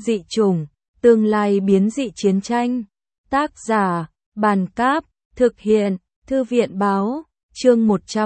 Dị chủng, tương lai biến dị chiến tranh. Tác giả, Bàn Cáp, thực hiện, Thư viện Báo, chương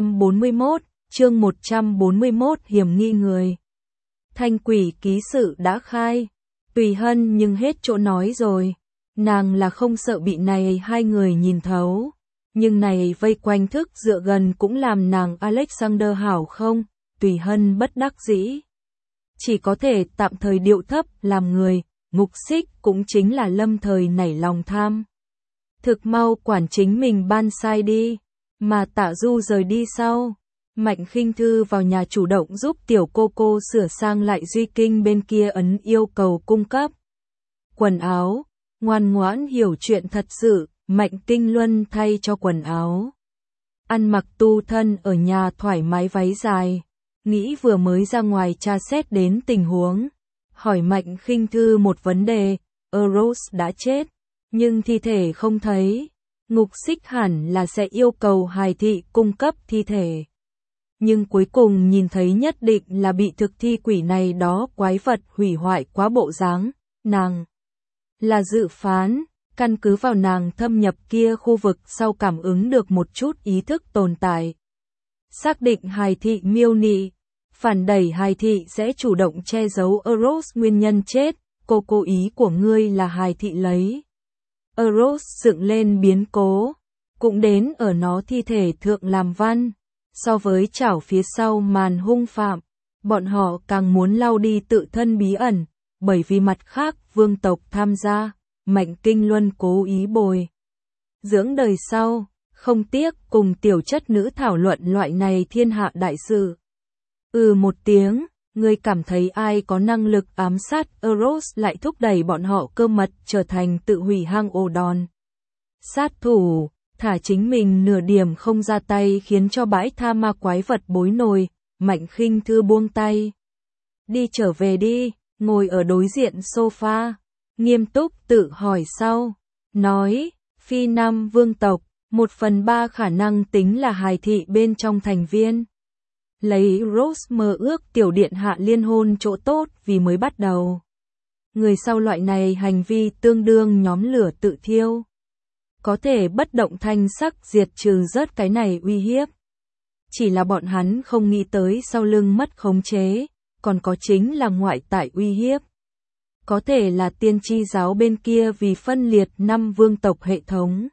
141, hiểm nghi người. Thanh Quỷ ký sự đã khai, Tùy Hân nhưng hết chỗ nói rồi, nàng là không sợ bị này hai người nhìn thấu, nhưng này vây quanh thức dựa gần cũng làm nàng Alexander hảo không, Tùy Hân bất đắc dĩ. Chỉ có thể tạm thời điệu thấp làm người, Ngục Xích cũng chính là lâm thời nảy lòng tham. Thực mau quản chính mình ban sai đi, mà Tạ Du rời đi sau. Mạnh Khinh Thư vào nhà chủ động giúp tiểu cô sửa sang lại Duy Kinh bên kia ấn yêu cầu cung cấp. Quần áo, ngoan ngoãn hiểu chuyện thật sự, Mạnh Kinh Luân thay cho quần áo. Ăn mặc tu thân ở nhà thoải mái váy dài, nghĩ vừa mới ra ngoài tra xét đến tình huống. Hỏi Mạnh Khinh Thư một vấn đề, Eros đã chết, nhưng thi thể không thấy. Ngục Xích hẳn là sẽ yêu cầu hài thị cung cấp thi thể. Nhưng cuối cùng nhìn thấy nhất định là bị thực thi quỷ này đó quái vật hủy hoại quá bộ dáng, nàng là dự phán, căn cứ vào nàng thâm nhập kia khu vực sau cảm ứng được một chút ý thức tồn tại. Xác định hài thị miêu nị, phản đẩy hài thị sẽ chủ động che giấu Eros nguyên nhân chết, cô ý của ngươi là hài thị lấy. Eros dựng lên biến cố, cũng đến ở nó thi thể thượng làm văn. So với chảo phía sau màn hung phạm, bọn họ càng muốn lau đi tự thân bí ẩn, bởi vì mặt khác vương tộc tham gia, Mạnh Kinh Luân cố ý bồi dưỡng đời sau, không tiếc cùng tiểu chất nữ thảo luận loại này thiên hạ đại sự. Một tiếng, ngươi cảm thấy ai có năng lực ám sát Eros lại thúc đẩy bọn họ cơ mật trở thành tự hủy hang ổ đòn. Sát thủ, thả chính mình nửa điểm không ra tay khiến cho bãi tha ma quái vật bối nổi, Mạnh Khinh Thư buông tay. Đi trở về đi, ngồi ở đối diện sofa, nghiêm túc tự hỏi sau, nói, Phi Nam vương tộc, 1/3 khả năng tính là hài thị bên trong thành viên. Lấy Rose mơ ước tiểu điện hạ liên hôn chỗ tốt vì mới bắt đầu. Người sau loại này hành vi tương đương nhóm lửa tự thiêu. Có thể bất động thanh sắc diệt trừ rớt cái này uy hiếp. Chỉ là bọn hắn không nghĩ tới sau lưng mất khống chế, còn có chính là ngoại tại uy hiếp. Có thể là tiên tri giáo bên kia vì phân liệt 5 vương tộc hệ thống.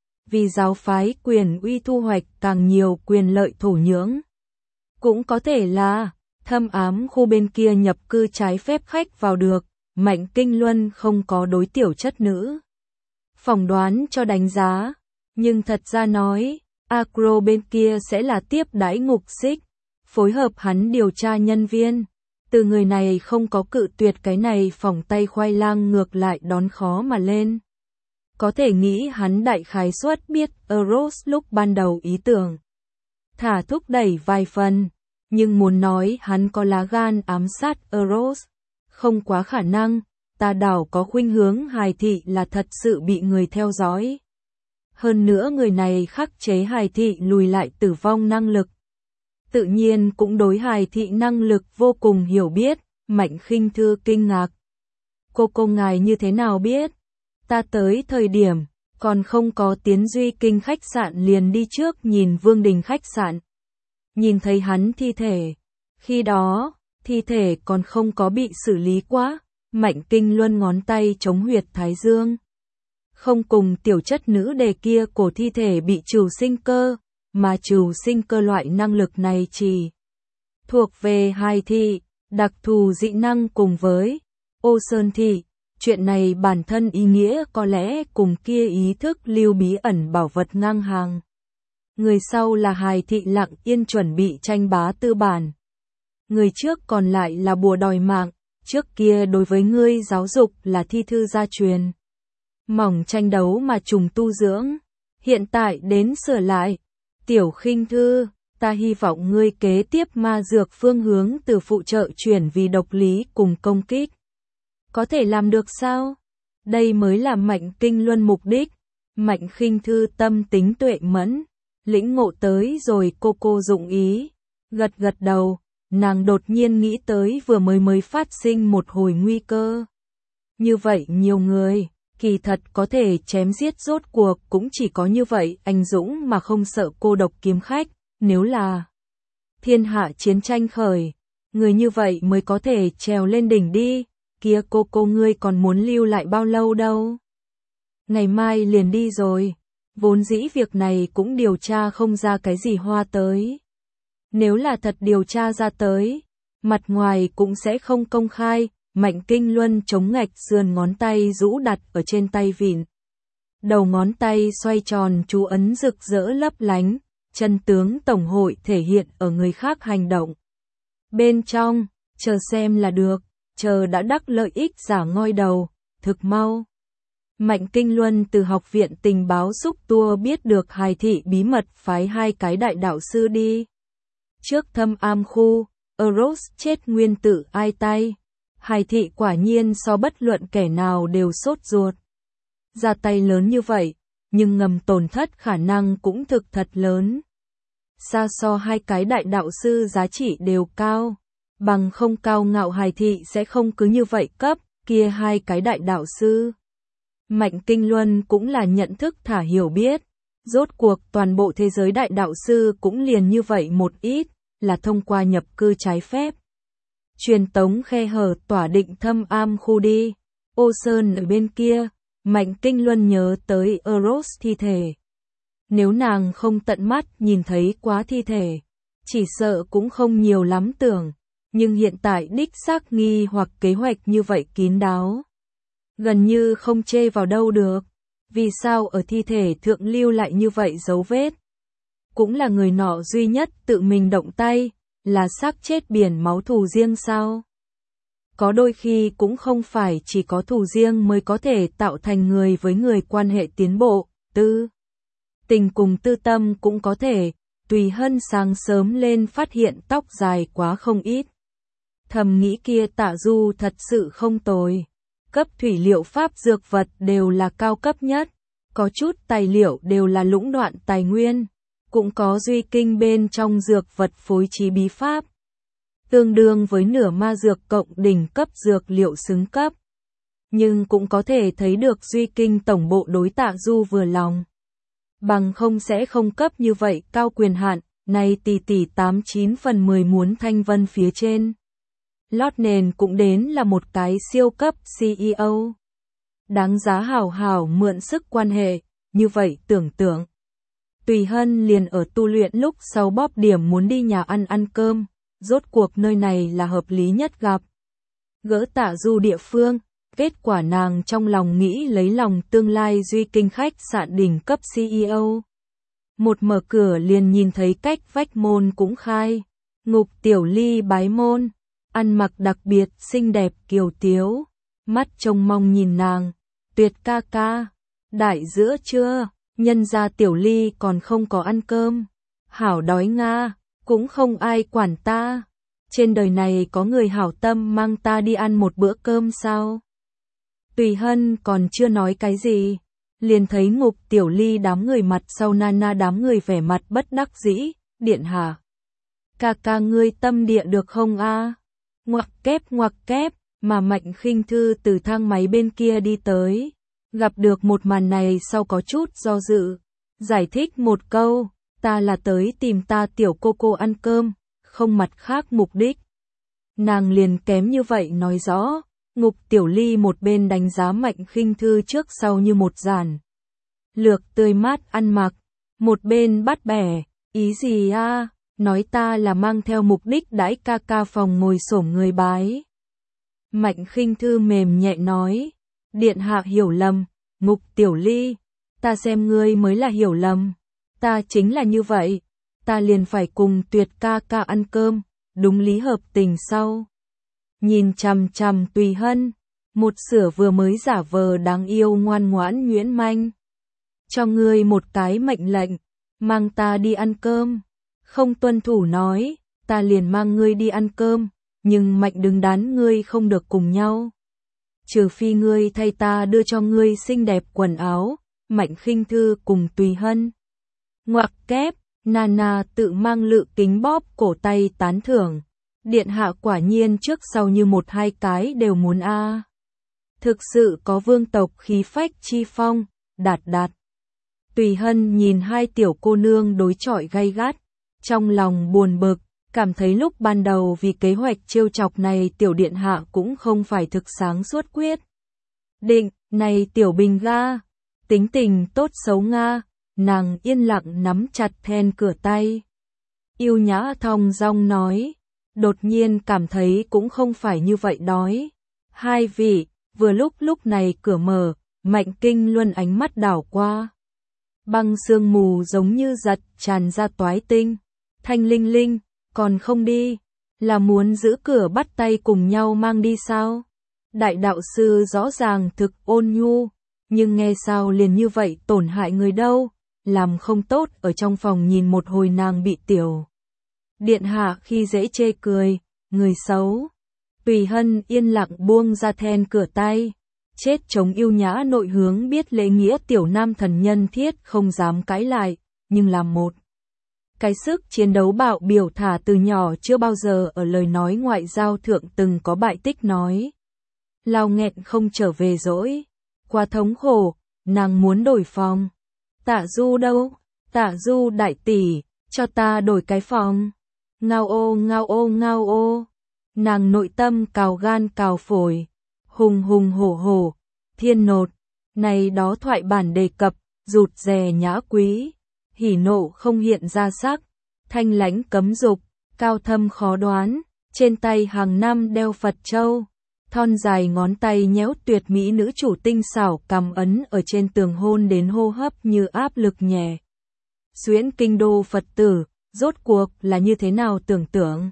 Vì giáo phái quyền uy thu hoạch càng nhiều quyền lợi thổ nhưỡng. Cũng có thể là thâm ám khu bên kia nhập cư trái phép khách vào được, Mạnh Kinh Luân không có đối tiểu chất nữ. Phỏng đoán cho đánh giá, nhưng thật ra nói, Agro bên kia sẽ là tiếp đãi Ngục Xích, phối hợp hắn điều tra nhân viên. Từ người này không có cự tuyệt cái này phỏng tay khoai lang ngược lại đón khó mà lên. Có thể nghĩ hắn đại khái suất biết Eros lúc ban đầu ý tưởng. Thả thúc đẩy vài phần, nhưng muốn nói hắn có lá gan ám sát Eros, không quá khả năng. Ta đảo có khuynh hướng hài thị là thật sự bị người theo dõi. Hơn nữa người này khắc chế hài thị lùi lại tử vong năng lực. Tự nhiên cũng đối hài thị năng lực vô cùng hiểu biết, Mạnh Khinh Thư kinh ngạc. Cô ngài như thế nào biết? Ta tới thời điểm, còn không có tiến Duy Kinh khách sạn liền đi trước nhìn Vương Đình khách sạn. Nhìn thấy hắn thi thể. Khi đó, thi thể còn không có bị xử lý quá. Mạnh Kinh Luân ngón tay chống huyệt thái dương. Không cùng tiểu chất nữ đề kia cổ thi thể bị trừ sinh cơ, mà trừ sinh cơ loại năng lực này chỉ thuộc về hài thị, đặc thù dị năng cùng với Ô Sơn thị. Chuyện này bản thân ý nghĩa có lẽ cùng kia ý thức lưu bí ẩn bảo vật ngang hàng. Người sau là hài thị lặng yên chuẩn bị tranh bá tư bản. Người trước còn lại là bùa đòi mạng. Trước kia đối với ngươi giáo dục là thi thư gia truyền. Mỏng tranh đấu mà trùng tu dưỡng. Hiện tại đến sửa lại. Tiểu Khinh Thư, ta hy vọng ngươi kế tiếp ma dược phương hướng từ phụ trợ chuyển vì độc lý cùng công kích. Có thể làm được sao? Đây mới là Mạnh Kinh Luân mục đích. Mạnh Khinh Thư tâm tính tuệ mẫn. Lĩnh ngộ tới rồi cô dụng ý. Gật đầu. Nàng đột nhiên nghĩ tới vừa mới phát sinh một hồi nguy cơ. Như vậy nhiều người, kỳ thật có thể chém giết, rốt cuộc cũng chỉ có như vậy anh dũng mà không sợ cô độc kiếm khách, nếu là thiên hạ chiến tranh khởi, người như vậy mới có thể trèo lên đỉnh đi, kia cô ngươi còn muốn lưu lại bao lâu đâu. Ngày mai liền đi rồi, vốn dĩ việc này cũng điều tra không ra cái gì hoa tới. Nếu là thật điều tra ra tới, mặt ngoài cũng sẽ không công khai. Mạnh Kinh Luân chống ngạch sườn ngón tay rũ đặt ở trên tay vịn. Đầu ngón tay xoay tròn chú ấn rực rỡ lấp lánh, chân tướng tổng hội thể hiện ở người khác hành động. Bên trong, chờ xem là được, chờ đã đắc lợi ích giả ngoi đầu, thực mau. Mạnh Kinh Luân từ học viện tình báo xúc tua biết được Hài thị bí mật phái 2 cái đại đạo sư đi. Trước Thâm Am khu, Eros chết nguyên tử ai tay. Hài thị quả nhiên so bất luận kẻ nào đều sốt ruột. Ra tay lớn như vậy, nhưng ngầm tổn thất khả năng cũng thực thật lớn. Xa so 2 cái đại đạo sư giá trị đều cao, bằng không cao ngạo Hài thị sẽ không cứ như vậy cấp, kia 2 cái đại đạo sư. Mạnh Kinh Luân cũng là nhận thức thả hiểu biết, rốt cuộc toàn bộ thế giới đại đạo sư cũng liền như vậy một ít, là thông qua nhập cư trái phép. Truyền tống khe hở tỏa định Thâm Am khu đi. Ô Sơn ở bên kia, Mạnh Kinh Luân nhớ tới Eros thi thể. Nếu nàng không tận mắt nhìn thấy quá thi thể, chỉ sợ cũng không nhiều lắm tưởng, nhưng hiện tại đích xác nghi hoặc kế hoạch như vậy kín đáo. Gần như không chê vào đâu được, vì sao ở thi thể thượng lưu lại như vậy dấu vết. Cũng là người nọ duy nhất tự mình động tay. Là xác chết biển máu thù riêng sao? Có đôi khi cũng không phải chỉ có thù riêng mới có thể tạo thành người với người quan hệ tiến bộ, tư tình cùng tư tâm cũng có thể. Tùy Hân sáng sớm lên phát hiện tóc dài quá không ít. Thầm nghĩ kia Tạ Du thật sự không tồi. Cấp thủy liệu pháp dược vật đều là cao cấp nhất, có chút tài liệu đều là lũng đoạn tài nguyên. Cũng có duy kinh bên trong dược vật phối trí bí pháp, tương đương với nửa ma dược cộng đỉnh cấp dược liệu xứng cấp. Nhưng cũng có thể thấy được duy kinh tổng bộ đối Tạ Du vừa lòng. Bằng không sẽ không cấp như vậy cao quyền hạn, này tỷ 89/10 muốn Thanh Vân phía trên. Lót nền cũng đến là một cái siêu cấp CEO. Đáng giá hảo hảo mượn sức quan hệ, như vậy tưởng tượng. Tùy Hân liền ở tu luyện lúc sau bóp điểm muốn đi nhà ăn cơm, rốt cuộc nơi này là hợp lý nhất gặp. Gỡ Tạ Du địa phương, kết quả nàng trong lòng nghĩ lấy lòng tương lai duy kinh khách sạn đỉnh cấp CEO. Một mở cửa liền nhìn thấy cách vách môn cũng khai, Ngục Tiểu Ly bái môn, ăn mặc đặc biệt xinh đẹp kiều tiếu, mắt trông mong nhìn nàng, Tuyệt ca ca, đại giữa trưa. Nhân ra Tiểu Ly còn không có ăn cơm. Hảo đói nga, cũng không ai quản ta. Trên đời này có người hảo tâm mang ta đi ăn một bữa cơm sao? Tùy Hân còn chưa nói cái gì, liền thấy Ngục Tiểu Ly đám người mặt sau Nana đám người vẻ mặt bất đắc dĩ, điện hạ. Ca ca ngươi tâm địa được không a? Ngoặc kép, mà Mạnh Khinh Thư từ thang máy bên kia đi tới. Gặp được một màn này sau có chút do dự, giải thích một câu, ta là tới tìm ta tiểu cô ăn cơm, không mặt khác mục đích. Nàng liền kém như vậy nói rõ, Ngục Tiểu Ly một bên đánh giá Mạnh Khinh Thư trước sau như một giản. Lược tươi mát ăn mặc, một bên bắt bẻ, ý gì a? Nói ta là mang theo mục đích đãi ca ca phòng ngồi xổm người bái. Mạnh Khinh Thư mềm nhẹ nói. Điện hạ hiểu lầm, Ngục Tiểu Ly, ta xem ngươi mới là hiểu lầm, ta chính là như vậy, ta liền phải cùng Tuyệt ca ca ăn cơm, đúng lý hợp tình sau. Nhìn chằm chằm Tùy Hân, một sửa vừa mới giả vờ đáng yêu ngoan ngoãn nhuyễn manh. Cho ngươi một cái mệnh lệnh, mang ta đi ăn cơm, không tuân thủ nói, ta liền mang ngươi đi ăn cơm, nhưng Mạnh đứng đắn ngươi không được cùng nhau. Trừ phi ngươi thay ta đưa cho ngươi xinh đẹp quần áo, Mạnh Khinh Thư cùng Tùy Hân. Ngoặc kép, Nana tự mang lự kính bóp cổ tay tán thưởng. Điện hạ quả nhiên trước sau như một hai cái đều muốn a. thực sự có vương tộc khí phách chi phong, đạt đạt. Tùy Hân nhìn hai tiểu cô nương đối chọi gay gắt, trong lòng buồn bực, cảm thấy lúc ban đầu vì kế hoạch trêu chọc này tiểu điện hạ cũng không phải thực sáng suốt quyết. Định, này tiểu bình ga, tính tình tốt xấu nga, nàng yên lặng nắm chặt then cửa tay. Yêu nhã thong dong nói, đột nhiên cảm thấy cũng không phải như vậy đói. Hai vị, vừa lúc này cửa mở, Mạnh Kinh Luân ánh mắt đảo qua. Băng sương mù giống như giật tràn ra toái tinh. Thanh Linh Linh, còn không đi, là muốn giữ cửa bắt tay cùng nhau mang đi sao? Đại đạo sư rõ ràng thực ôn nhu, nhưng nghe sao liền như vậy tổn hại người đâu, làm không tốt ở trong phòng nhìn một hồi nàng bị tiểu điện hạ khi dễ chê cười, người xấu. Tùy Hân yên lặng buông ra then cửa tay, chết chống yêu nhã nội hướng biết lễ nghĩa tiểu nam thần nhân thiết không dám cãi lại, nhưng làm một cái sức chiến đấu bạo biểu thả từ nhỏ chưa bao giờ ở lời nói ngoại giao thượng từng có bại tích nói. Lao nghẹn không trở về dỗi, quá thống khổ, nàng muốn đổi phòng. Tạ Du đâu? Tạ Du đại tỷ, cho ta đổi cái phòng. Ngao ô ngao ô ngao ô. Nàng nội tâm cào gan cào phổi, hùng hùng hổ hổ, thiên nột. Này đó thoại bản đề cập, rụt rè nhã quý, hỉ nộ không hiện ra sắc, thanh lãnh cấm dục, cao thâm khó đoán, trên tay hàng năm đeo Phật châu. Thon dài ngón tay nhéo tuyệt mỹ nữ chủ tinh xảo cầm ấn ở trên tường hôn đến hô hấp như áp lực nhẹ. Xuyễn kinh đô Phật tử, rốt cuộc là như thế nào tưởng tượng.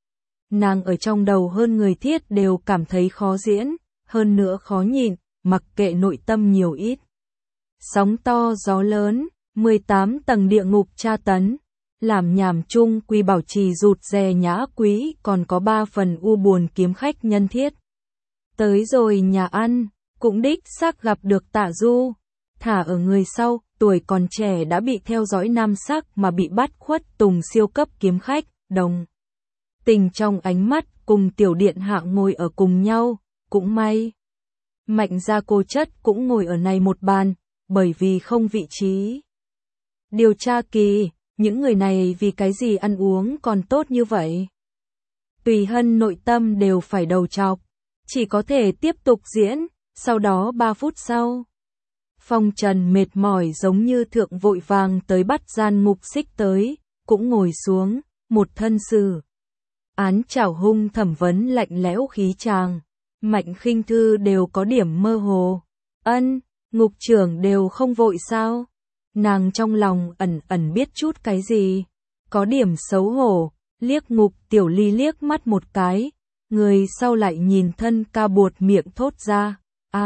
Nàng ở trong đầu hơn người thiết đều cảm thấy khó diễn, hơn nữa khó nhịn, mặc kệ nội tâm nhiều ít. Sóng to gió lớn, 18 tầng địa ngục tra tấn, làm nhảm chung quy bảo trì rụt rè nhã quý còn có 3 phần u buồn kiếm khách nhân thiết. Tới rồi nhà ăn, cũng đích xác gặp được Tạ Du, thả ở người sau, tuổi còn trẻ đã bị theo dõi nam sắc mà bị bắt khuất tùng siêu cấp kiếm khách, đồng. Tình trong ánh mắt cùng tiểu điện hạ ngồi ở cùng nhau, cũng may. Mạnh gia cô chất cũng ngồi ở này một bàn, bởi vì không vị trí. Điều tra kỳ, những người này vì cái gì ăn uống còn tốt như vậy? Tùy Hân nội tâm đều phải đầu trọc. Chỉ có thể tiếp tục diễn, sau đó 3 phút sau. Phong Trần mệt mỏi giống như thượng vội vàng tới bắt gian ngục xích tới, cũng ngồi xuống, một thân sử. Án trảo hung thẩm vấn lạnh lẽo khí tràng, Mạnh Khinh Thư đều có điểm mơ hồ. Ân, ngục trưởng đều không vội sao? Nàng trong lòng ẩn ẩn biết chút cái gì, có điểm xấu hổ, liếc Ngục Tiểu Ly liếc mắt một cái. Người sau lại nhìn thân ca buột miệng thốt ra,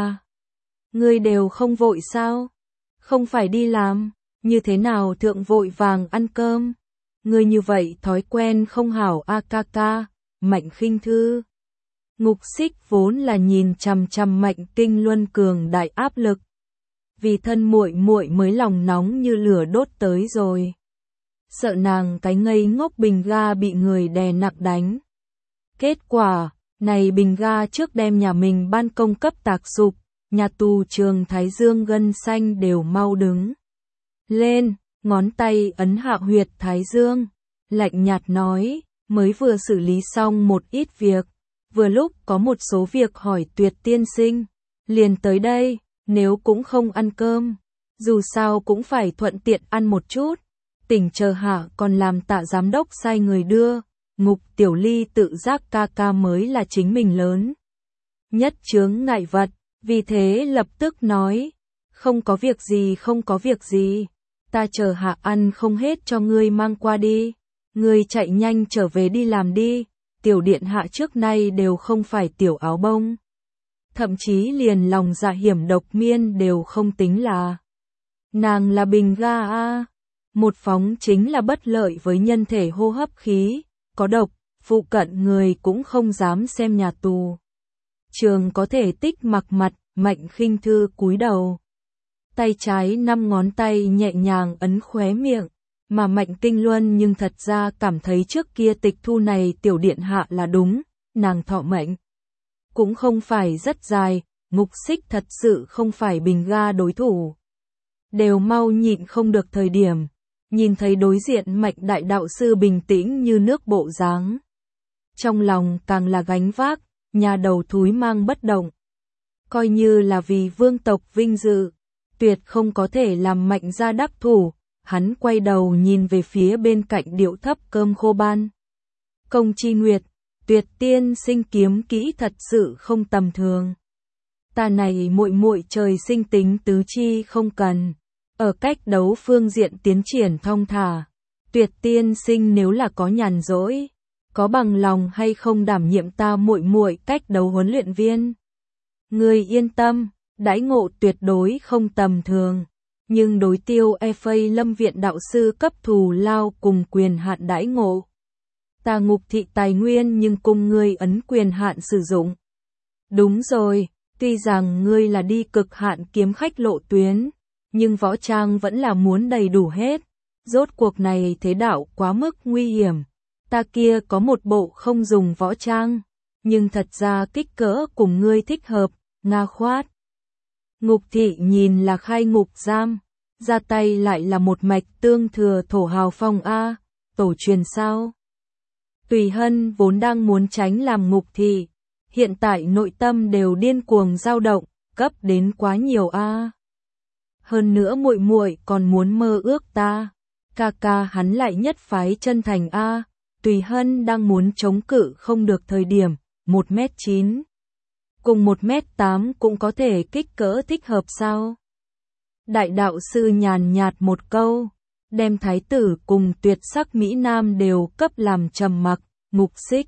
ngươi đều không vội sao? Không phải đi làm, như thế nào thượng vội vàng ăn cơm? Ngươi như vậy thói quen không hảo a ca ca, Mạnh Khinh Thư. Ngục Xích vốn là nhìn chằm chằm Mạnh Kinh Luân cường đại áp lực. Vì thân muội muội mới lòng nóng như lửa đốt tới rồi. Sợ nàng cái ngây ngốc bình ga bị người đè nặng đánh. Kết quả, này bình ga trước đem nhà mình ban công cấp tạc sụp, nhà tù Trường Thái Dương gân xanh đều mau đứng lên, ngón tay ấn hạ huyệt Thái Dương, lạnh nhạt nói, mới vừa xử lý xong một ít việc, vừa lúc có một số việc hỏi Tuyệt tiên sinh, liền tới đây, nếu cũng không ăn cơm, dù sao cũng phải thuận tiện ăn một chút, tỉnh chờ hạ còn làm Tạ giám đốc sai người đưa. Ngục Tiểu Ly tự giác ca ca mới là chính mình lớn nhất chướng ngại vật, vì thế lập tức nói, không có việc gì không có việc gì, ta chờ hạ ăn không hết cho ngươi mang qua đi, ngươi chạy nhanh trở về đi làm đi, tiểu điện hạ trước nay đều không phải tiểu áo bông. Thậm chí liền lòng dạ hiểm độc miên đều không tính là. Nàng là bình ga a, một phóng chính là bất lợi với nhân thể hô hấp khí. Có độc, phụ cận người cũng không dám xem nhà tù. Trường có thể tích mặc mặt, Mạnh Khinh Thư cúi đầu. Tay trái 5 ngón tay nhẹ nhàng ấn khóe miệng, mà Mạnh Kinh Luân nhưng thật ra cảm thấy trước kia tịch thu này tiểu điện hạ là đúng, nàng thọ mệnh. Cũng không phải rất dài, Ngục Xích thật sự không phải bình ga đối thủ. Đều mau nhịn không được thời điểm, nhìn thấy đối diện Mạch đại đạo sư bình tĩnh như nước bộ dáng. Trong lòng càng là gánh vác, nhà đầu thúi mang bất động. Coi như là vì vương tộc vinh dự, tuyệt không có thể làm Mạnh gia đắc thủ. Hắn quay đầu nhìn về phía bên cạnh điệu thấp cơm khô ban. Công Chi Nguyệt, Tuyệt tiên sinh kiếm kỹ thật sự không tầm thường. Ta này muội muội trời sinh tính tứ chi không cần, ở cách đấu phương diện tiến triển thong thả. Tuyệt tiên sinh nếu là có nhàn rỗi, có bằng lòng hay không đảm nhiệm ta muội muội cách đấu huấn luyện viên? Ngươi yên tâm, đãi ngộ tuyệt đối không tầm thường, nhưng đối tiêu FA Lâm viện đạo sư cấp thù lao cùng quyền hạn đãi ngộ. Ta Ngục thị tài nguyên nhưng cùng ngươi ấn quyền hạn sử dụng. Đúng rồi, tuy rằng ngươi là đi cực hạn kiếm khách lộ tuyến, nhưng võ trang vẫn là muốn đầy đủ hết. Rốt cuộc này thế đạo quá mức nguy hiểm. Ta kia có một bộ không dùng võ trang, nhưng thật ra kích cỡ cùng ngươi thích hợp, Nga khoát. Ngục thị nhìn là khai ngục giam, ra tay lại là một mạch tương thừa thổ hào phong A, tổ truyền sao. Tùy Hân vốn đang muốn tránh làm ngục thị, hiện tại nội tâm đều điên cuồng dao động, cấp đến quá nhiều A. Hơn nữa muội muội còn muốn mơ ước ta, ca ca hắn lại nhất phái chân thành A. Tùy Hân đang muốn chống cự không được thời điểm, 1m9. Cùng 1m8 cũng có thể kích cỡ thích hợp sao? Đại đạo sư nhàn nhạt một câu, đem thái tử cùng tuyệt sắc Mỹ Nam đều cấp làm trầm mặc. Ngục Xích.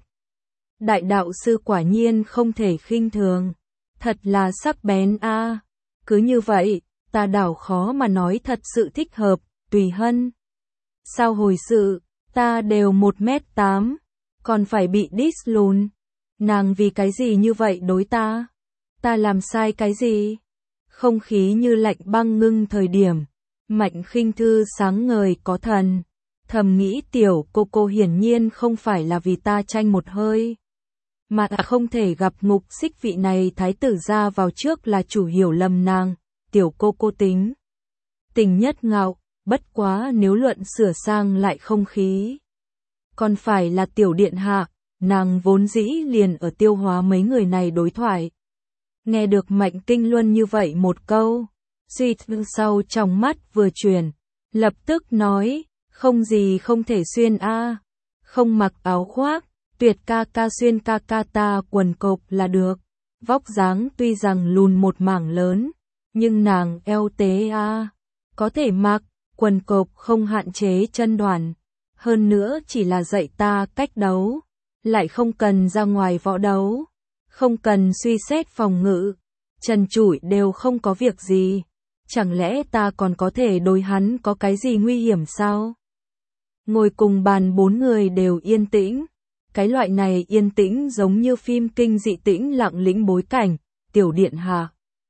Đại đạo sư quả nhiên không thể khinh thường, thật là sắc bén A. Cứ như vậy, ta đảo khó mà nói thật sự thích hợp. Tùy Hân. Sao hồi sự, ta đều 1m8, còn phải bị diss lùn. Nàng vì cái gì như vậy đối ta? Ta làm sai cái gì? Không khí như lạnh băng ngưng thời điểm, Mạnh Khinh Thư sáng ngời có thần, thầm nghĩ tiểu cô hiển nhiên không phải là vì ta tranh một hơi, mà không thể gặp Ngục Xích vị này thái tử ra vào trước là chủ hiểu lầm nàng. Tiểu cô tính tình nhất ngạo, bất quá nếu luận sửa sang lại không khí, còn phải là tiểu điện hạ. Nàng vốn dĩ liền ở tiêu hóa mấy người này đối thoại. Nghe được Mạnh Kinh Luân như vậy một câu, suy sau trong mắt vừa chuyển, lập tức nói, không gì không thể xuyên A, không mặc áo khoác, Tuyệt ca ca xuyên ca ca ta quần cộc là được. Vóc dáng tuy rằng lùn một mảng lớn, nhưng nàng eo tế A, có thể mặc, quần cộc không hạn chế chân đoàn, hơn nữa chỉ là dạy ta cách đấu. Lại không cần ra ngoài võ đấu, không cần suy xét phòng ngự, trần trụi đều không có việc gì. Chẳng lẽ ta còn có thể đối hắn có cái gì nguy hiểm sao? Ngồi cùng bàn 4 người đều yên tĩnh, cái loại này yên tĩnh giống như phim kinh dị tĩnh lặng lĩnh bối cảnh. Tiểu điện hạ.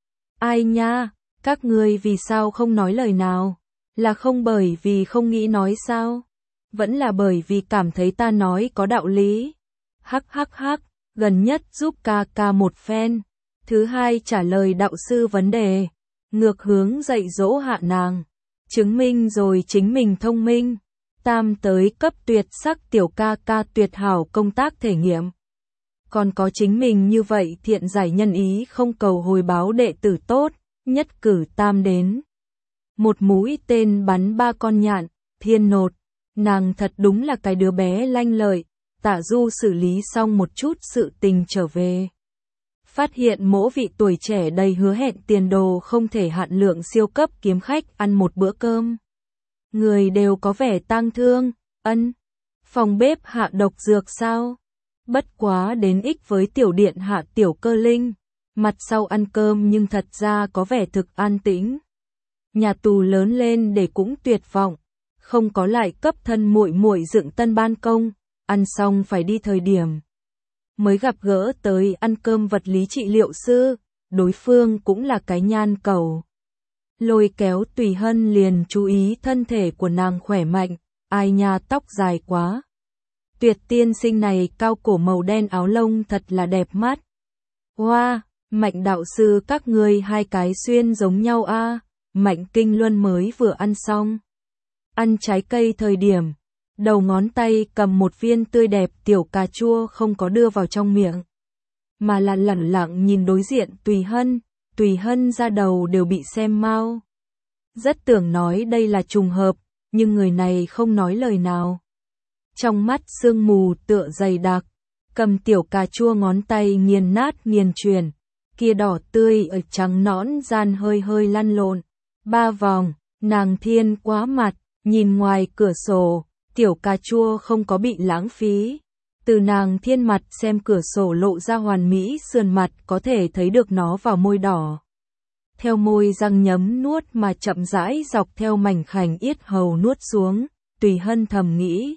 Ai nha, các ngươi vì sao không nói lời nào? Là không bởi vì không nghĩ nói sao? Vẫn là bởi vì cảm thấy ta nói có đạo lý. Hắc hắc hắc, gần nhất giúp ca ca một phen. Thứ hai trả lời đạo sư vấn đề, ngược hướng dạy dỗ hạ nàng, chứng minh rồi chính mình thông minh. Tam tới cấp tuyệt sắc tiểu ca ca tuyệt hảo công tác thể nghiệm. Còn có chính mình như vậy thiện giải nhân ý không cầu hồi báo đệ tử tốt, nhất cử tam đến. Một mũi tên bắn 3 con nhạn, thiên nột, nàng thật đúng là cái đứa bé lanh lợi. Tạ Du xử lý xong một chút sự tình trở về, phát hiện mỗi vị tuổi trẻ đầy hứa hẹn tiền đồ không thể hạn lượng siêu cấp kiếm khách ăn một bữa cơm. Người đều có vẻ tang thương, ân, phòng bếp hạ độc dược sao? Bất quá đến ích với tiểu điện hạ tiểu cơ linh, mặt sau ăn cơm nhưng thật ra có vẻ thực an tĩnh. Nhà tù lớn lên để cũng tuyệt vọng, không có lại cấp thân muội muội dựng tân ban công. Ăn xong phải đi thời điểm mới gặp gỡ tới ăn cơm vật lý trị liệu sư, đối phương cũng là cái nhan cầu. Lôi kéo Tùy Hân liền chú ý thân thể của nàng khỏe mạnh, ai nha tóc dài quá. Tuyệt tiên sinh này cao cổ màu đen áo lông thật là đẹp mắt. Hoa, Mạnh đạo sư các ngươi hai cái xuyên giống nhau a. Mạnh Kinh Luân mới vừa ăn xong. Ăn trái cây thời điểm, đầu ngón tay cầm một viên tươi đẹp tiểu cà chua không có đưa vào trong miệng, mà là lẳng lặng nhìn đối diện Tùy Hân ra đầu đều bị xem mau. Rất tưởng nói đây là trùng hợp, nhưng người này không nói lời nào. Trong mắt sương mù tựa dày đặc, cầm tiểu cà chua ngón tay nghiền nát nghiền chuyển, kia đỏ tươi ở trắng nõn gian hơi hơi lăn lộn. 3 vòng, nàng thiên quá mặt, nhìn ngoài cửa sổ, tiểu cà chua không có bị lãng phí. Từ nàng thiên mặt xem cửa sổ lộ ra hoàn mỹ sườn mặt có thể thấy được nó vào môi đỏ. Theo môi răng nhấm nuốt mà chậm rãi dọc theo mảnh khảnh yết hầu nuốt xuống, Tùy Hân thầm nghĩ.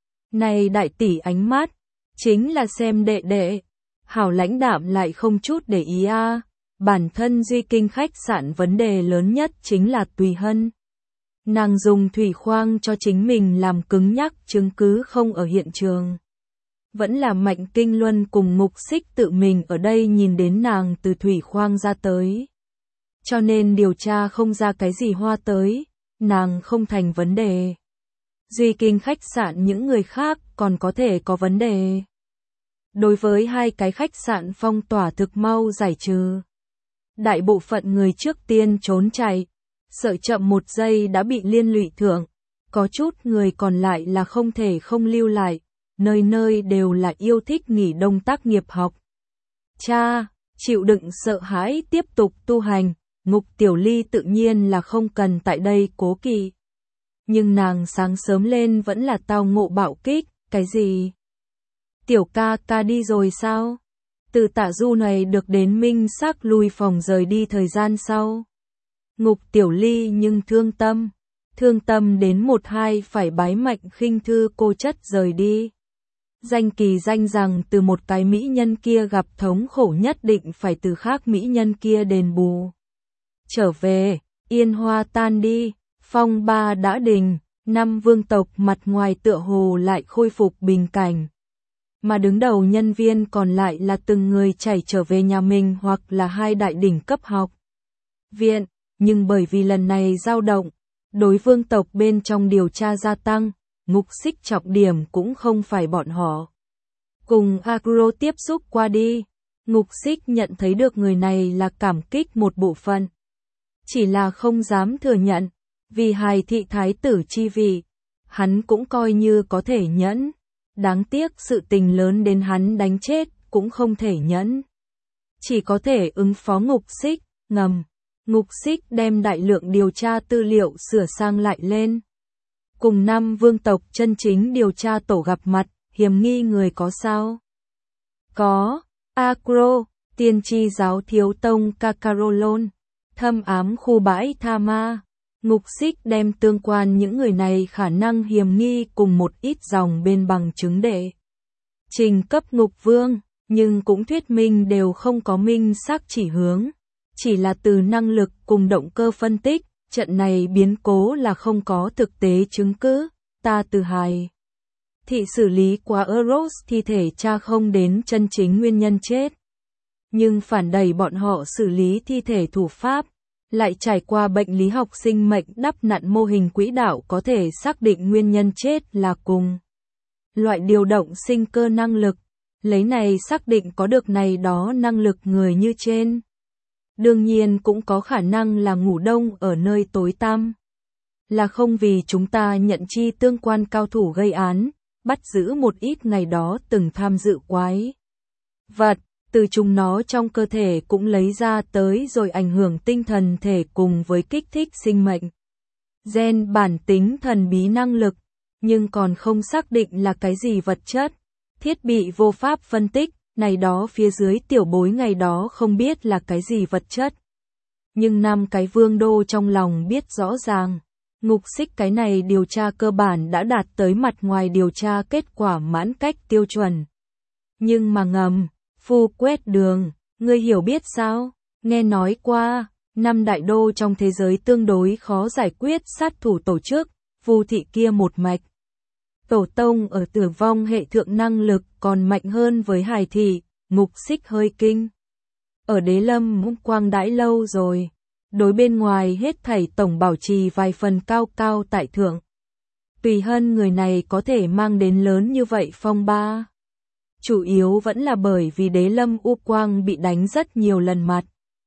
Này đại tỷ ánh mắt, chính là xem đệ đệ. Hảo lãnh đạm lại không chút để ý a. Bản thân Duy Kinh khách sạn vấn đề lớn nhất chính là Tùy Hân. Nàng dùng thủy khoang cho chính mình làm cứng nhắc chứng cứ không ở hiện trường. Vẫn là Mạnh Kinh Luân cùng Ngục Xích tự mình ở đây nhìn đến nàng từ thủy khoang ra tới. Cho nên điều tra không ra cái gì hoa tới, nàng không thành vấn đề. Duy Kinh khách sạn những người khác còn có thể có vấn đề. Đối với hai cái khách sạn phong tỏa thực mau giải trừ. Đại bộ phận người trước tiên trốn chạy, sợ chậm 1 giây đã bị liên lụy thượng. Có chút người còn lại là không thể không lưu lại, nơi nơi đều là yêu thích nghỉ đông tác nghiệp học. Cha, chịu đựng sợ hãi tiếp tục tu hành, Ngục Tiểu Ly tự nhiên là không cần tại đây cố kỵ. Nhưng nàng sáng sớm lên vẫn là tao ngộ bạo kích, cái gì? Tiểu ca ca đi rồi sao? Từ Tạ Du này được đến minh xác lui phòng rời đi thời gian sau. Ngục Tiểu Ly nhưng thương tâm đến 1-2 phải bái Mạnh Khinh Thư cô chất rời đi. Danh kỳ danh rằng từ một cái mỹ nhân kia gặp thống khổ nhất định phải từ khác mỹ nhân kia đền bù. Trở về, yên hoa tan đi, phong ba đã đình, 5 vương tộc mặt ngoài tựa hồ lại khôi phục bình cảnh. Mà đứng đầu nhân viên còn lại là từng người chảy trở về nhà mình hoặc là 2 đại đỉnh cấp học viện, nhưng bởi vì lần này dao động, đối vương tộc bên trong điều tra gia tăng, Ngục Xích trọng điểm cũng không phải bọn họ. Cùng Agro tiếp xúc qua đi, Ngục Xích nhận thấy được người này là cảm kích một bộ phận. Chỉ là không dám thừa nhận, vì hài thị thái tử chi vị, hắn cũng coi như có thể nhẫn. Đáng tiếc sự tình lớn đến hắn đánh chết cũng không thể nhẫn. Chỉ có thể ứng phó Ngục Xích, ngầm. Ngục Xích đem đại lượng điều tra tư liệu sửa sang lại lên. Cùng 5 vương tộc chân chính điều tra tổ gặp mặt, hiểm nghi người có sao? Có, Agro, tiên tri giáo thiếu tông Kakarolon, thâm ám khu bãi Tha Ma. Ngục Xích đem tương quan những người này khả năng hiểm nghi cùng một ít dòng bên bằng chứng để trình cấp Ngục Vương, nhưng cũng thuyết minh đều không có minh xác chỉ hướng. Chỉ là từ năng lực cùng động cơ phân tích, trận này biến cố là không có thực tế chứng cứ, ta từ hài thị xử lý qua Eros thi thể tra không đến chân chính nguyên nhân chết. Nhưng phản đẩy bọn họ xử lý thi thể thủ pháp, lại trải qua bệnh lý học sinh mệnh đắp nặn mô hình quỹ đạo có thể xác định nguyên nhân chết là cùng loại điều động sinh cơ năng lực, lấy này xác định có được này đó năng lực người như trên. Đương nhiên cũng có khả năng là ngủ đông ở nơi tối tăm. Là không vì chúng ta nhận chi tương quan cao thủ gây án, bắt giữ một ít ngày đó từng tham dự quái vật, từ chúng nó trong cơ thể cũng lấy ra tới rồi ảnh hưởng tinh thần thể cùng với kích thích sinh mệnh. Gen bản tính thần bí năng lực, nhưng còn không xác định là cái gì vật chất. Thiết bị vô pháp phân tích, này đó phía dưới tiểu bối ngày đó không biết là cái gì vật chất. Nhưng 5 cái vương đô trong lòng biết rõ ràng. Ngục Xích cái này điều tra cơ bản đã đạt tới mặt ngoài điều tra kết quả mãn cách tiêu chuẩn. Nhưng mà ngầm, phu quét đường, ngươi hiểu biết sao? Nghe nói qua, 5 đại đô trong thế giới tương đối khó giải quyết sát thủ tổ chức, Vu thị kia một mạch. Tổ tông ở tử vong hệ thượng năng lực còn mạnh hơn với hài thị, Ngục Xích hơi kinh ở Đế Lâm Quang đãi lâu rồi, đối bên ngoài hết thảy tổng bảo trì vài phần cao cao tại thượng. Tùy Hân người này có thể mang đến lớn như vậy phong ba. Chủ yếu vẫn là bởi vì Đế Lâm U Quang bị đánh rất nhiều lần mặt.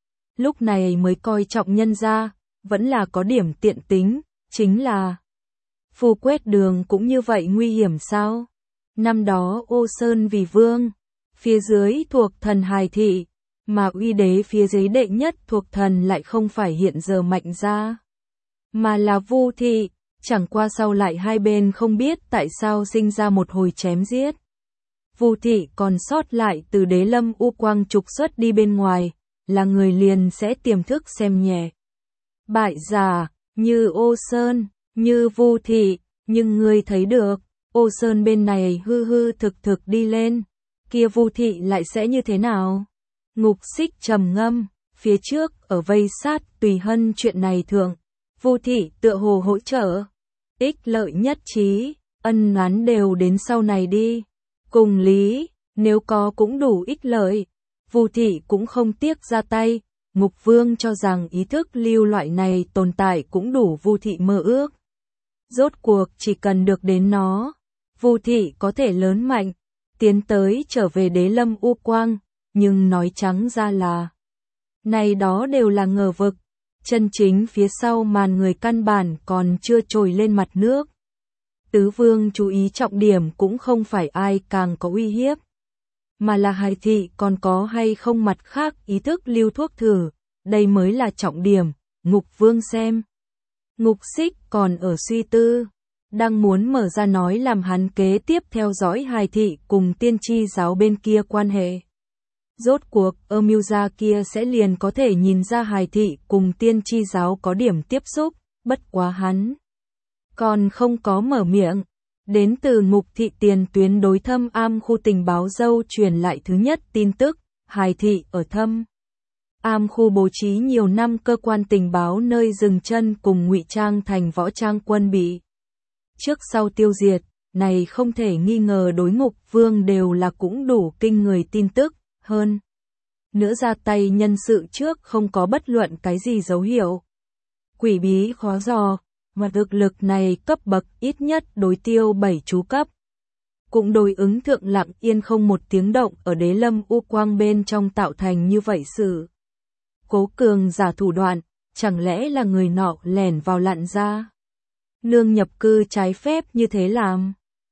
Lúc này mới coi trọng nhân ra, vẫn là có điểm tiện tính, chính là phù quét đường cũng như vậy nguy hiểm sao? Năm đó Ô Sơn vì vương, phía dưới thuộc thần Hài Thị, mà uy đế phía dưới đệ nhất thuộc thần lại không phải hiện giờ Mạnh gia, mà là Vu Thị, chẳng qua sau lại hai bên không biết tại sao sinh ra một hồi chém giết. Vu Thị còn sót lại từ Đế Lâm U Quang trục xuất đi bên ngoài, là người liền sẽ tiềm thức xem nhẹ. Bại giả, như Ô Sơn, như Vu Thị, nhưng ngươi thấy được, Ô Sơn bên này hư hư thực thực đi lên, kia Vu Thị lại sẽ như thế nào? Ngục Xích trầm ngâm, phía trước ở vây sát Tùy Hân chuyện này thượng, Vu Thị tựa hồ hỗ trợ, ích lợi nhất trí, ân oán đều đến sau này đi. Cùng lý, nếu có cũng đủ ích lợi, Vu Thị cũng không tiếc ra tay. Ngục Vương cho rằng ý thức lưu loại này tồn tại cũng đủ Vu Thị mơ ước. Rốt cuộc chỉ cần được đến nó, Vu Thị có thể lớn mạnh, tiến tới trở về Đế Lâm U Quang, nhưng nói trắng ra là này đó đều là ngờ vực, chân chính phía sau màn người căn bản còn chưa trồi lên mặt nước. Tứ Vương chú ý trọng điểm cũng không phải ai càng có uy hiếp, mà là Hài Thị còn có hay không mặt khác ý thức lưu thuốc thử, đây mới là trọng điểm. Ngục Vương xem, Ngục Xích còn ở suy tư, đang muốn mở ra nói làm hắn kế tiếp theo dõi Hài Thị cùng tiên tri giáo bên kia quan hệ. Rốt cuộc, mưu gia kia sẽ liền có thể nhìn ra Hài Thị cùng tiên tri giáo có điểm tiếp xúc, bất quá hắn còn không có mở miệng. Đến từ Ngục Thị tiền tuyến đối Thâm Am khu tình báo dâu truyền lại thứ nhất tin tức, Hài Thị ở Thâm Am khu bố trí nhiều năm cơ quan tình báo nơi dừng chân cùng ngụy trang thành võ trang quân bị trước sau tiêu diệt, này không thể nghi ngờ đối Ngục Vương đều là cũng đủ kinh người tin tức, hơn nữa ra tay nhân sự trước không có bất luận cái gì dấu hiệu quỷ bí khó dò, mà thực lực này cấp bậc ít nhất đối Tiêu 7 chú cấp. Cũng đối ứng thượng lặng yên không một tiếng động ở Đế Lâm U Quang bên trong tạo thành như vậy sự. Cố cường giả thủ đoạn, chẳng lẽ là người nọ lẻn vào lặn ra. Nương nhập cư trái phép như thế làm.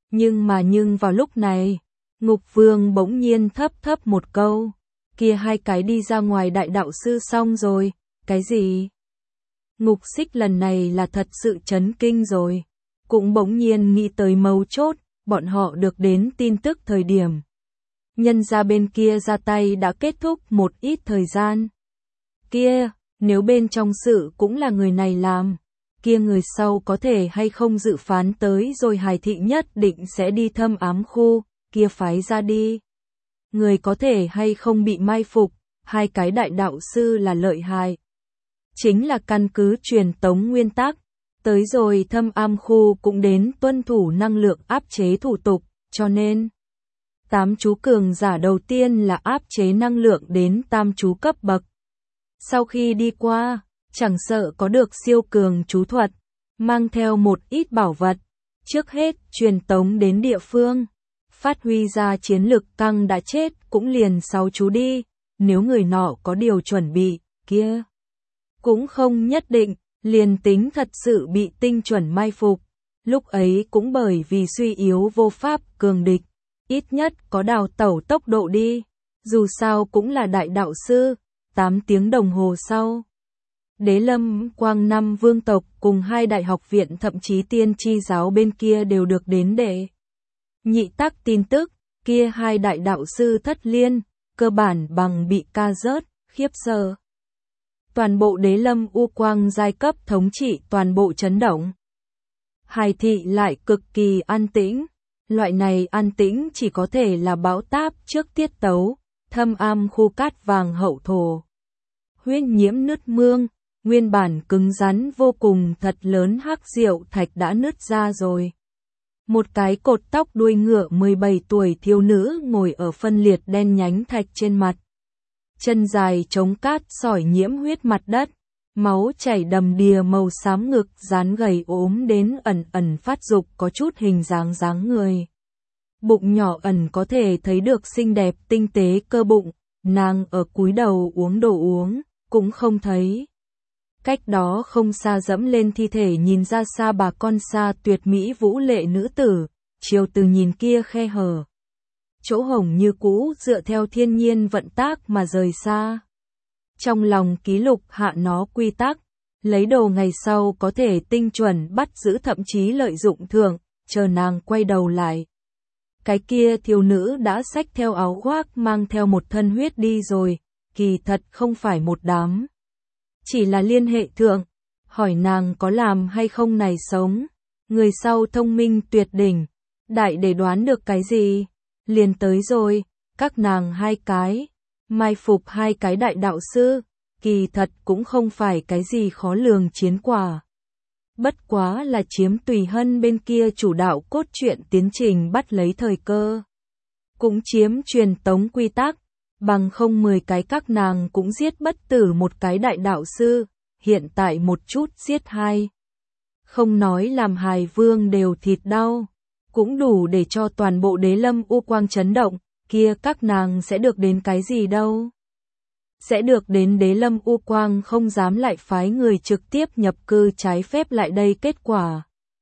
Nhưng vào lúc này, Ngục Vương bỗng nhiên thấp một câu. Kia hai cái đi ra ngoài đại đạo sư xong rồi, cái gì? Ngục Xích lần này là thật sự chấn kinh rồi, cũng bỗng nhiên nghĩ tới mấu chốt, bọn họ được đến tin tức thời điểm. Nhân ra bên kia ra tay đã kết thúc một ít thời gian. Kia, nếu bên trong sự cũng là người này làm, kia người sau có thể hay không dự phán tới rồi Hài Thị nhất định sẽ đi Thâm Ám khu, kia phái ra đi. Người có thể hay không bị mai phục, hai cái đại đạo sư là lợi hại. Chính là căn cứ truyền tống nguyên tắc, tới rồi Thâm Am khu cũng đến tuân thủ năng lượng áp chế thủ tục, cho nên 8 chú cường giả đầu tiên là áp chế năng lượng đến tam chú cấp bậc. Sau khi đi qua, chẳng sợ có được siêu cường chú thuật, mang theo một ít bảo vật, trước hết truyền tống đến địa phương, phát huy ra chiến lực căng đã chết cũng liền 6 chú đi, nếu người nọ có điều chuẩn bị, kia cũng không nhất định, liền tính thật sự bị tinh chuẩn mai phục, lúc ấy cũng bởi vì suy yếu vô pháp cường địch, ít nhất có đào tẩu tốc độ đi, dù sao cũng là đại đạo sư. 8 tiếng đồng hồ sau, Đế Lâm Quang 5 vương tộc cùng 2 đại học viện thậm chí tiên tri giáo bên kia đều được đến để nhị tác tin tức, kia 2 đại đạo sư thất liên, cơ bản bằng bị ca rớt, khiếp sợ. Toàn bộ Đế Lâm U Quang giai cấp thống trị toàn bộ chấn động. Hài Thị lại cực kỳ an tĩnh, loại này an tĩnh chỉ có thể là bão táp trước tiết tấu, Thâm Am khu cát vàng hậu thổ. Huyết nhiễm nứt mương, nguyên bản cứng rắn vô cùng thật lớn hắc diệu thạch đã nứt ra rồi. Một cái cột tóc đuôi ngựa 17 tuổi thiếu nữ ngồi ở phân liệt đen nhánh thạch trên mặt. chân dài chống cát sỏi nhiễm huyết mặt đất, máu chảy đầm đìa màu xám, ngực dán gầy ốm đến ẩn ẩn phát dục, có chút hình dáng người. Bụng nhỏ ẩn có thể thấy được xinh đẹp tinh tế cơ bụng, nàng ở cúi đầu uống đồ uống, cũng không thấy. Cách đó không xa dẫm lên thi thể, nhìn ra xa bà con xa tuyệt mỹ vũ lệ nữ tử, Chiều Từ nhìn kia khe hở. Chỗ hổng như cũ, dựa theo thiên nhiên vận tác mà rời xa. Trong lòng ký lục hạ nó quy tắc, lấy đồ ngày sau có thể tinh chuẩn bắt giữ, thậm chí lợi dụng thưởng, chờ nàng quay đầu lại. Cái kia thiếu nữ đã xách theo áo khoác, mang theo một thân huyết đi rồi, kỳ thật không phải một đám. Chỉ là liên hệ thượng, hỏi nàng có làm hay không này sống. Người sau thông minh tuyệt đỉnh, đại để đoán được cái gì, liền tới rồi, các nàng hai cái, mai phục hai cái đại đạo sư, kỳ thật cũng không phải cái gì khó lường chiến quả. Bất quá là chiếm Tùy Hân bên kia chủ đạo cốt truyện tiến trình, bắt lấy thời cơ. Cũng chiếm truyền tống quy tắc, bằng không 10 cái các nàng cũng giết bất tử một cái đại đạo sư, hiện tại một chút giết hai. Không nói làm Hài Vương đều thịt đau, cũng đủ để cho toàn bộ Đế Lâm U Quang chấn động, kia các nàng sẽ được đến cái gì đâu. Sẽ được đến Đế Lâm U Quang không dám lại phái người trực tiếp nhập cư trái phép lại đây kết quả.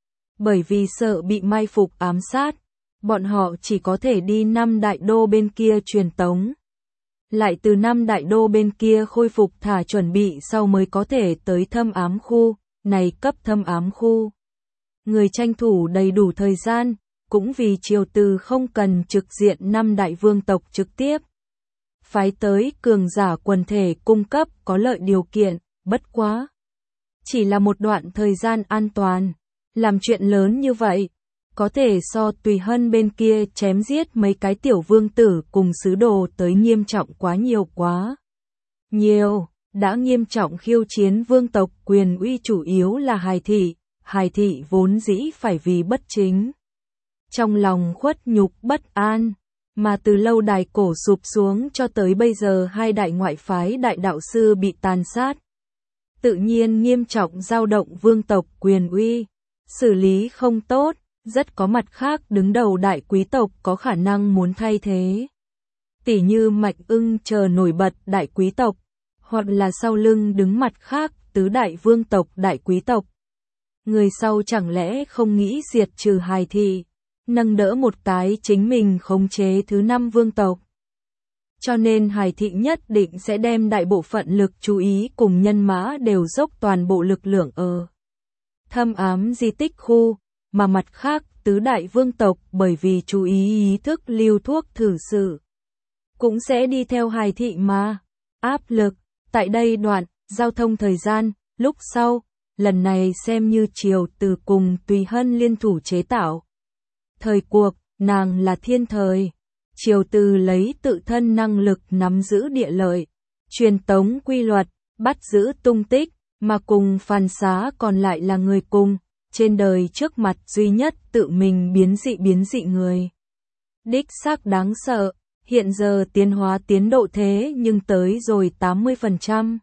Bởi vì sợ bị mai phục ám sát, bọn họ chỉ có thể đi 5 đại đô bên kia truyền tống. Lại từ 5 đại đô bên kia khôi phục thả chuẩn bị sau mới có thể tới thâm ám khu, này cấp thâm ám khu. Người tranh thủ đầy đủ thời gian, cũng vì Triều Từ không cần trực diện 5 đại vương tộc trực tiếp. Phái tới cường giả quần thể cung cấp có lợi điều kiện, bất quá. Chỉ là một đoạn thời gian an toàn, làm chuyện lớn như vậy, có thể so Tùy Hân bên kia chém giết mấy cái tiểu vương tử cùng sứ đồ tới nghiêm trọng quá nhiều quá. Nhiều, đã nghiêm trọng khiêu chiến vương tộc quyền uy, chủ yếu là Hài thị vốn dĩ phải vì bất chính. Trong lòng khuất nhục bất an. Mà từ lâu đài cổ sụp xuống cho tới bây giờ hai đại ngoại phái đại đạo sư bị tàn sát. Tự nhiên nghiêm trọng dao động vương tộc quyền uy, xử lý không tốt, rất có mặt khác đứng đầu đại quý tộc có khả năng muốn thay thế. Tỉ như Mạch Ưng chờ nổi bật đại quý tộc, hoặc là sau lưng đứng mặt khác tứ đại vương tộc đại quý tộc. Người sau chẳng lẽ không nghĩ diệt trừ Hài thị, nâng đỡ một cái chính mình khống chế thứ 5 vương tộc. Cho nên Hài thị nhất định sẽ đem đại bộ phận lực chú ý cùng nhân mã đều dốc toàn bộ lực lượng ở thâm ám di tích khu, mà mặt khác tứ đại vương tộc bởi vì chú ý thức lưu thuốc thử sự, cũng sẽ đi theo Hài thị mà. Áp lực, tại đây đoạn, giao thông thời gian, lúc sau, lần này xem như Triều Từ cùng Tùy Hân liên thủ chế tạo. Thời cuộc, nàng là thiên thời. Triều Từ lấy tự thân năng lực nắm giữ địa lợi, truyền tống quy luật, bắt giữ tung tích, mà cùng Phan Xá còn lại là người cùng, trên đời trước mặt duy nhất tự mình biến dị người. Đích xác đáng sợ, hiện giờ tiến hóa tiến độ thế nhưng tới rồi 80%.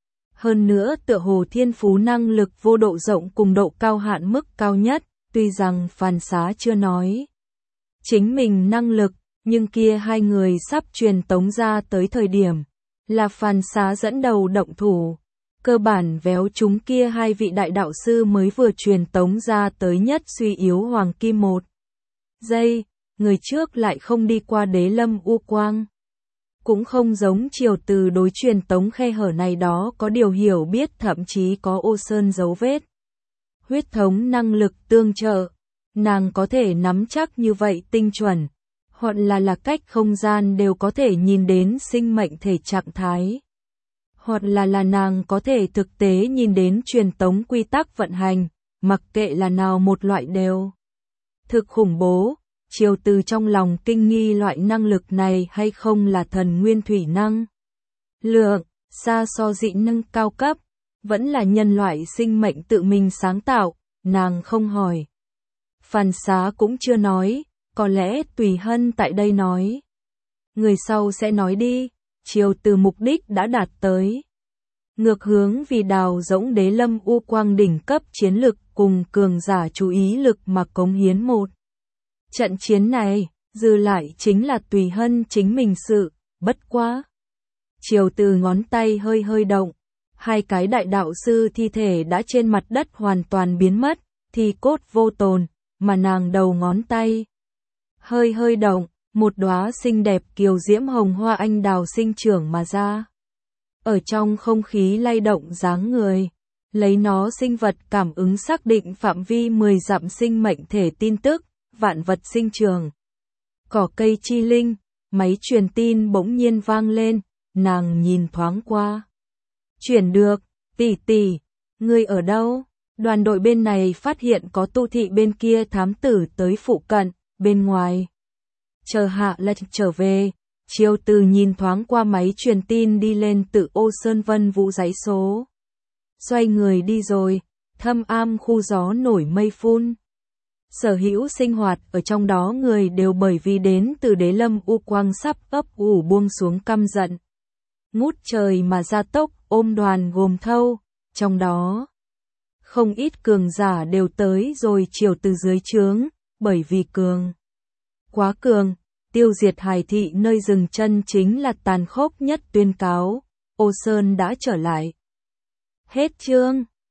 Hơn nữa tựa hồ thiên phú năng lực vô độ rộng cùng độ cao hạn mức cao nhất. Tuy rằng Phan Xá chưa nói chính mình năng lực, nhưng kia hai người sắp truyền tống ra tới thời điểm, là Phan Xá dẫn đầu động thủ, cơ bản véo chúng kia hai vị đại đạo sư mới vừa truyền tống ra tới nhất suy yếu hoàng kim 1 giây, người trước lại không đi qua Đế Lâm U Quang. Cũng không giống Triều Từ đối truyền tống khe hở này đó có điều hiểu biết, thậm chí có ô sơn dấu vết. Huyết thống năng lực tương trợ, nàng có thể nắm chắc như vậy tinh chuẩn, hoặc là cách không gian đều có thể nhìn đến sinh mệnh thể trạng thái, hoặc là nàng có thể thực tế nhìn đến truyền tống quy tắc vận hành, mặc kệ là nào một loại đều. Thực khủng bố, Triều Từ trong lòng kinh nghi loại năng lực này hay không là thần nguyên thủy năng. Lượng, xa so dị năng cao cấp. Vẫn là nhân loại sinh mệnh tự mình sáng tạo, nàng không hỏi. Phan Xá cũng chưa nói, có lẽ Tùy Hân tại đây nói. Người sau sẽ nói đi, Triều Từ mục đích đã đạt tới. Ngược hướng vì đào rỗng Đế Lâm U Quang đỉnh cấp chiến lực cùng cường giả chú ý lực mà cống hiến một. Trận chiến này, dư lại chính là Tùy Hân chính mình sự, bất quá. Triều Từ ngón tay hơi hơi động, hai cái đại đạo sư thi thể đã trên mặt đất hoàn toàn biến mất, thì cốt vô tồn, mà nàng đầu ngón tay hơi hơi động, một đóa xinh đẹp kiều diễm hồng hoa anh đào sinh trưởng mà ra. Ở trong không khí lay động dáng người, lấy nó sinh vật cảm ứng xác định phạm vi 10 dặm sinh mệnh thể tin tức, vạn vật sinh trường. Cỏ cây chi linh, máy truyền tin bỗng nhiên vang lên, nàng nhìn thoáng qua. Chuyển được, tỷ tỷ, ngươi ở đâu? Đoàn đội bên này phát hiện có tu thị bên kia thám tử tới phụ cận, bên ngoài. Chờ Hạ Lệnh trở về, Triều Từ nhìn thoáng qua máy truyền tin đi lên tự Ô Sơn Vân Vũ giấy số. Xoay người đi rồi, thâm am khu gió nổi mây phun. Sở hữu sinh hoạt ở trong đó người đều bởi vì đến từ Đế Lâm U Quang sắp ấp ủ buông xuống căm giận. Ngút trời mà ra tốc ôm đoàn gồm thâu, trong đó. Không ít cường giả đều tới rồi Triều Từ dưới trướng, bởi vì cường. Quá cường, tiêu diệt Hải thị nơi dừng chân chính là tàn khốc nhất tuyên cáo, Ô Sơn đã trở lại. Hết chương.